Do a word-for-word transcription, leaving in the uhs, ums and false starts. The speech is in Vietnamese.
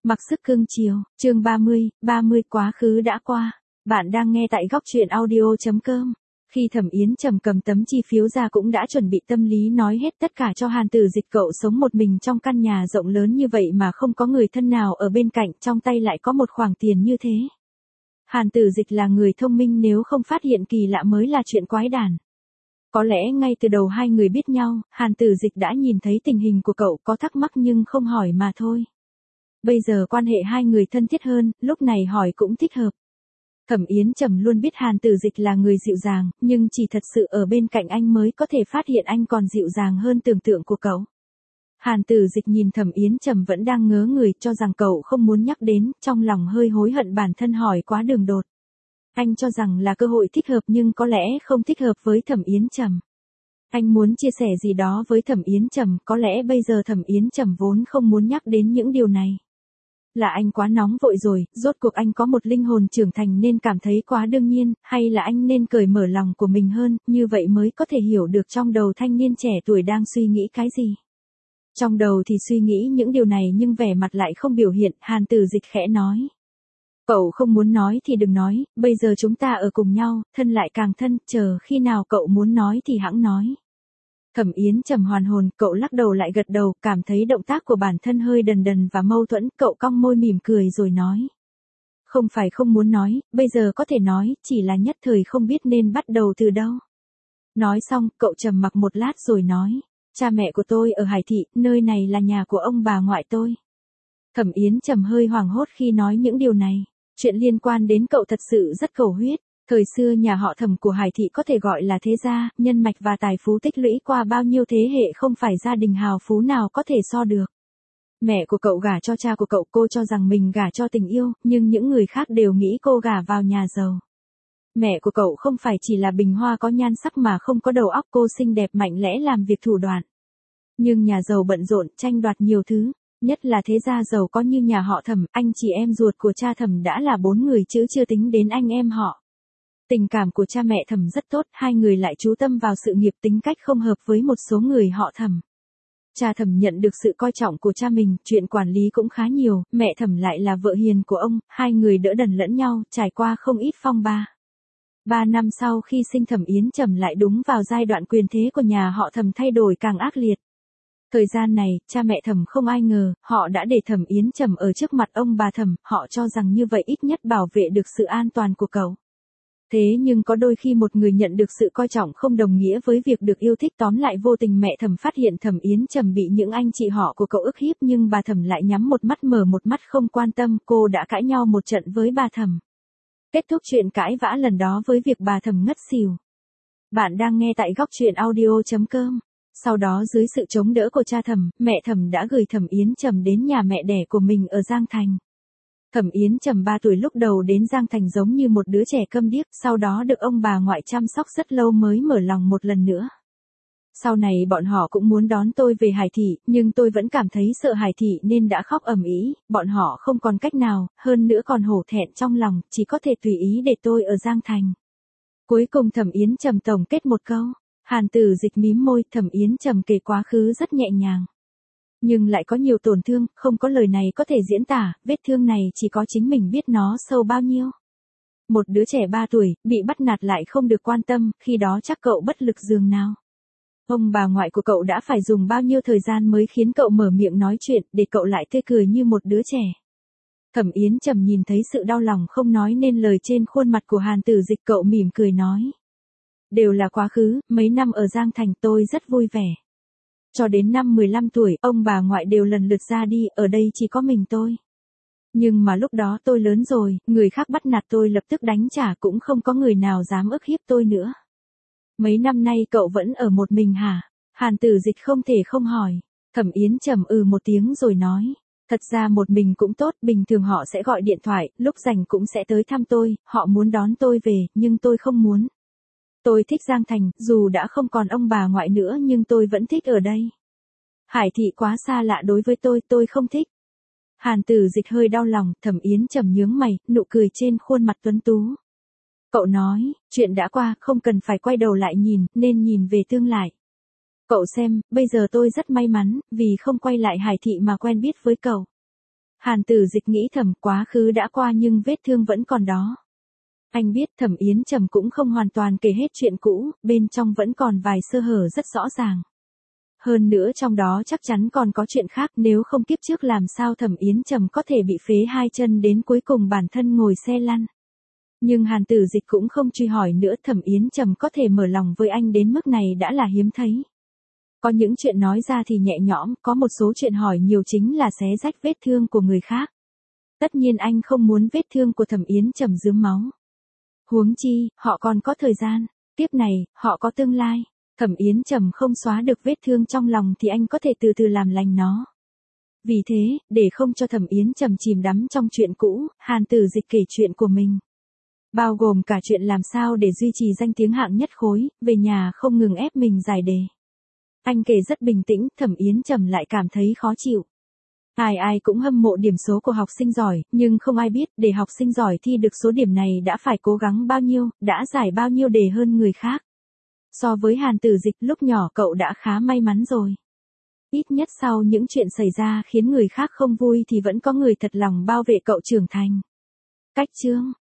Mặc sức cưng chiều, chương ba mươi, ba mươi quá khứ đã qua. Bạn đang nghe tại góc truyện audio chấm com. Khi Thẩm Yến Trầm cầm tấm chi phiếu ra cũng đã chuẩn bị tâm lý nói hết tất cả cho Hàn Tử Dịch. Cậu sống một mình trong căn nhà rộng lớn như vậy mà không có người thân nào ở bên cạnh, trong tay lại có một khoản tiền như thế. Hàn Tử Dịch là người thông minh, nếu không phát hiện kỳ lạ mới là chuyện quái đản. Có lẽ ngay từ đầu hai người biết nhau, Hàn Tử Dịch đã nhìn thấy tình hình của cậu, có thắc mắc nhưng không hỏi mà thôi. Bây giờ quan hệ hai người thân thiết hơn, lúc này hỏi cũng thích hợp. Thẩm Yến Trầm luôn biết Hàn Tử Dịch là người dịu dàng, nhưng chỉ thật sự ở bên cạnh anh mới có thể phát hiện anh còn dịu dàng hơn tưởng tượng của cậu. Hàn Tử Dịch nhìn Thẩm Yến Trầm vẫn đang ngớ người, cho rằng cậu không muốn nhắc đến, trong lòng hơi hối hận bản thân hỏi quá đường đột. Anh cho rằng là cơ hội thích hợp nhưng có lẽ không thích hợp với Thẩm Yến Trầm. Anh muốn chia sẻ gì đó với Thẩm Yến Trầm, có lẽ bây giờ Thẩm Yến Trầm vốn không muốn nhắc đến những điều này. Là anh quá nóng vội rồi, rốt cuộc anh có một linh hồn trưởng thành nên cảm thấy quá đương nhiên, hay là anh nên cởi mở lòng của mình hơn, như vậy mới có thể hiểu được trong đầu thanh niên trẻ tuổi đang suy nghĩ cái gì. Trong đầu thì suy nghĩ những điều này nhưng vẻ mặt lại không biểu hiện. Hàn Tử Dịch khẽ nói. Cậu không muốn nói thì đừng nói, bây giờ chúng ta ở cùng nhau, thân lại càng thân, chờ khi nào cậu muốn nói thì hẵng nói. Thẩm Yến Trầm hoàn hồn, cậu lắc đầu lại gật đầu, cảm thấy động tác của bản thân hơi đần đần và mâu thuẫn, cậu cong môi mỉm cười rồi nói. Không phải không muốn nói, bây giờ có thể nói, chỉ là nhất thời không biết nên bắt đầu từ đâu. Nói xong, cậu trầm mặc một lát rồi nói. Cha mẹ của tôi ở Hải Thị, nơi này là nhà của ông bà ngoại tôi. Thẩm Yến Trầm hơi hoảng hốt khi nói những điều này. Chuyện liên quan đến cậu thật sự rất cầu huyết. Thời xưa nhà họ Thẩm của Hải Thị có thể gọi là thế gia, nhân mạch và tài phú tích lũy qua bao nhiêu thế hệ, không phải gia đình hào phú nào có thể so được. Mẹ của cậu gả cho cha của cậu, cô cho rằng mình gả cho tình yêu, nhưng những người khác đều nghĩ cô gả vào nhà giàu. Mẹ của cậu không phải chỉ là bình hoa có nhan sắc mà không có đầu óc, cô xinh đẹp mạnh lẽ làm việc thủ đoạn. Nhưng nhà giàu bận rộn, tranh đoạt nhiều thứ. Nhất là thế gia giàu có như nhà họ Thẩm, anh chị em ruột của cha Thẩm đã là bốn người chứ chưa tính đến anh em họ. Tình cảm của cha mẹ Thẩm rất tốt, hai người lại chú tâm vào sự nghiệp, tính cách không hợp với một số người họ Thẩm. Cha Thẩm nhận được sự coi trọng của cha mình, chuyện quản lý cũng khá nhiều, mẹ Thẩm lại là vợ hiền của ông, hai người đỡ đần lẫn nhau, trải qua không ít phong ba. Ba năm sau khi sinh Thẩm Yến Trầm lại đúng vào giai đoạn quyền thế của nhà họ Thẩm thay đổi càng ác liệt. Thời gian này, cha mẹ Thẩm không ai ngờ, họ đã để Thẩm Yến Trầm ở trước mặt ông bà Thẩm, họ cho rằng như vậy ít nhất bảo vệ được sự an toàn của cậu. Thế nhưng có đôi khi một người nhận được sự coi trọng không đồng nghĩa với việc được yêu thích, tóm lại vô tình mẹ Thẩm phát hiện Thẩm Yến Trầm bị những anh chị họ của cậu ức hiếp nhưng bà Thẩm lại nhắm một mắt mở một mắt không quan tâm, cô đã cãi nhau một trận với bà Thẩm. Kết thúc chuyện cãi vã lần đó với việc bà Thẩm ngất xỉu. Bạn đang nghe tại góc truyện audio chấm com. Sau đó dưới sự chống đỡ của cha Thẩm, mẹ Thẩm đã gửi Thẩm Yến Trầm đến nhà mẹ đẻ của mình ở Giang Thành. Thẩm Yến Trầm ba tuổi lúc đầu đến Giang Thành giống như một đứa trẻ câm điếc, sau đó được ông bà ngoại chăm sóc rất lâu mới mở lòng một lần nữa. Sau này bọn họ cũng muốn đón tôi về Hải Thị, nhưng tôi vẫn cảm thấy sợ Hải Thị nên đã khóc ầm ĩ, bọn họ không còn cách nào, hơn nữa còn hổ thẹn trong lòng, chỉ có thể tùy ý để tôi ở Giang Thành. Cuối cùng Thẩm Yến Trầm tổng kết một câu. Hàn Tử Dịch mím môi, Thẩm Yến Trầm kể quá khứ rất nhẹ nhàng. Nhưng lại có nhiều tổn thương, không có lời này có thể diễn tả, vết thương này chỉ có chính mình biết nó sâu bao nhiêu. Một đứa trẻ ba tuổi, bị bắt nạt lại không được quan tâm, khi đó chắc cậu bất lực dường nào. Ông bà ngoại của cậu đã phải dùng bao nhiêu thời gian mới khiến cậu mở miệng nói chuyện, để cậu lại tươi cười như một đứa trẻ. Thẩm Yến Trầm nhìn thấy sự đau lòng không nói nên lời trên khuôn mặt của Hàn Tử Dịch, cậu mỉm cười nói. Đều là quá khứ, mấy năm ở Giang Thành tôi rất vui vẻ. Cho đến năm mười lăm tuổi, ông bà ngoại đều lần lượt ra đi, ở đây chỉ có mình tôi. Nhưng mà lúc đó tôi lớn rồi, người khác bắt nạt tôi lập tức đánh trả, cũng không có người nào dám ức hiếp tôi nữa. Mấy năm nay cậu vẫn ở một mình hả? Hàn Tử Dịch không thể không hỏi. Thẩm Yến Trầm ừ một tiếng rồi nói. Thật ra một mình cũng tốt, bình thường họ sẽ gọi điện thoại, lúc rảnh cũng sẽ tới thăm tôi, họ muốn đón tôi về, nhưng tôi không muốn. Tôi thích Giang Thành, dù đã không còn ông bà ngoại nữa nhưng tôi vẫn thích ở đây. Hải Thị quá xa lạ đối với tôi, tôi không thích. Hàn Tử Dịch hơi đau lòng, Thẩm Yến Trầm nhướng mày, nụ cười trên khuôn mặt tuấn tú. Cậu nói, chuyện đã qua, không cần phải quay đầu lại nhìn, nên nhìn về tương lai. Cậu xem, bây giờ tôi rất may mắn, vì không quay lại Hải Thị mà quen biết với cậu. Hàn Tử Dịch nghĩ thầm, quá khứ đã qua nhưng vết thương vẫn còn đó. Anh biết Thẩm Yến Trầm cũng không hoàn toàn kể hết chuyện cũ, bên trong vẫn còn vài sơ hở rất rõ ràng. Hơn nữa trong đó chắc chắn còn có chuyện khác, nếu không kiếp trước làm sao Thẩm Yến Trầm có thể bị phế hai chân đến cuối cùng bản thân ngồi xe lăn. Nhưng Hàn Tử Dịch cũng không truy hỏi nữa, Thẩm Yến Trầm có thể mở lòng với anh đến mức này đã là hiếm thấy. Có những chuyện nói ra thì nhẹ nhõm, có một số chuyện hỏi nhiều chính là xé rách vết thương của người khác. Tất nhiên anh không muốn vết thương của Thẩm Yến Trầm rướm máu. Huống chi, họ còn có thời gian, tiếp này, họ có tương lai. Thẩm Yến Trầm không xóa được vết thương trong lòng thì anh có thể từ từ làm lành nó. Vì thế, để không cho Thẩm Yến Trầm chìm đắm trong chuyện cũ, Hàn Tử Dịch kể chuyện của mình. Bao gồm cả chuyện làm sao để duy trì danh tiếng hạng nhất khối, về nhà không ngừng ép mình giải đề. Anh kể rất bình tĩnh, Thẩm Yến Trầm lại cảm thấy khó chịu. Ai ai cũng hâm mộ điểm số của học sinh giỏi, nhưng không ai biết để học sinh giỏi thi được số điểm này đã phải cố gắng bao nhiêu, đã giải bao nhiêu đề hơn người khác. So với Hàn Tử Dịch lúc nhỏ cậu đã khá may mắn rồi. Ít nhất sau những chuyện xảy ra khiến người khác không vui thì vẫn có người thật lòng bao vệ cậu trưởng thành. Cách chương